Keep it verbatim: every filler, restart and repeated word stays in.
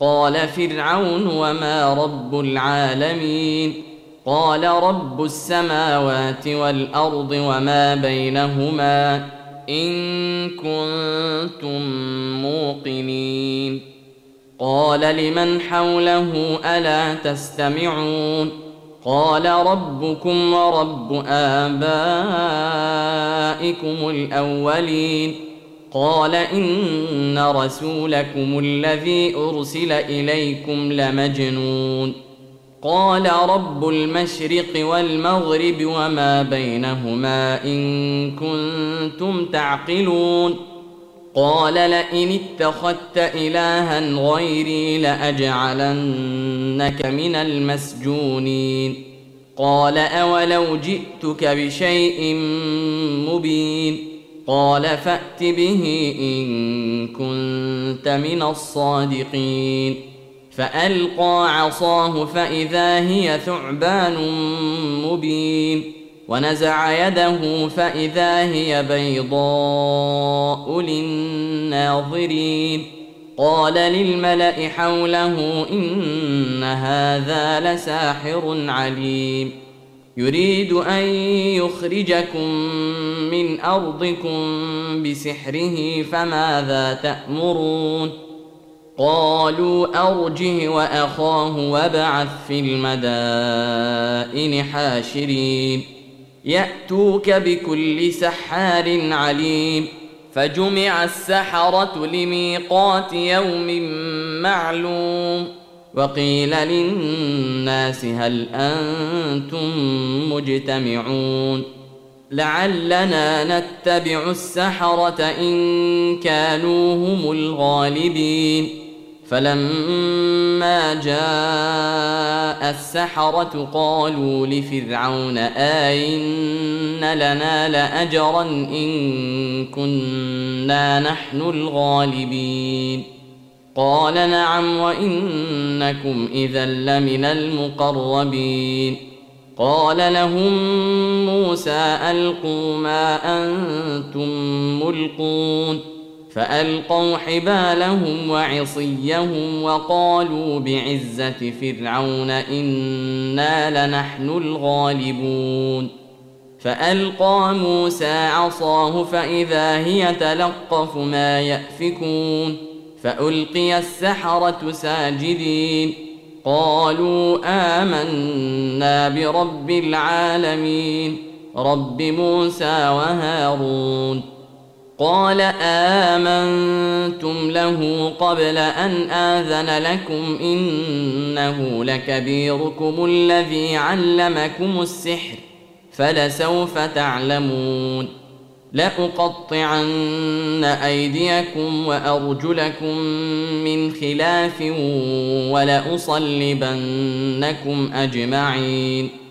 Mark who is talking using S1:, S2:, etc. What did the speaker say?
S1: قال فرعون وما رب العالمين قال رب السماوات والأرض وما بينهما إن كنتم موقنين قال لمن حوله ألا تستمعون قال ربكم ورب آبائكم الأولين قال إن رسولكم الذي أرسل إليكم لمجنون قال رب المشرق والمغرب وما بينهما إن كنتم تعقلون قال لئن اتخذت إلها غيري لأجعلنك من المسجونين قال أولو جئتك بشيء مبين قال فأت به إن كنت من الصادقين فألقى عصاه فإذا هي ثعبان مبين ونزع يده فإذا هي بيضاء للناظرين قال للملأ حوله إن هذا لساحر عليم يريد أن يخرجكم من أرضكم بسحره فماذا تأمرون قالوا أرجه وأخاه وابعث في المدائن حاشرين يأتوك بكل سحار عليم فجمع السحرة لميقات يوم معلوم وقيل للناس هل أنتم مجتمعون لعلنا نتبع السحرة إن كانوا هم الغالبين فلما جاء السحرة قالوا لفرعون آئن لنا لأجرا إن كنا نحن الغالبين قال نعم وإنكم إذا لمن المقربين قال لهم موسى ألقوا ما أنتم ملقون فألقوا حبالهم وعصيهم وقالوا بعزة فرعون إنا لنحن الغالبون فألقى موسى عصاه فإذا هي تلقف ما يأفكون فألقي السحرة ساجدين قالوا آمنا برب العالمين رب موسى وهارون قال آمنتم له قبل أن آذن لكم إنه لكبيركم الذي علمكم السحر فلسوف تعلمون لأقطعن أيديكم وأرجلكم من خلاف ولأصلبنكم أجمعين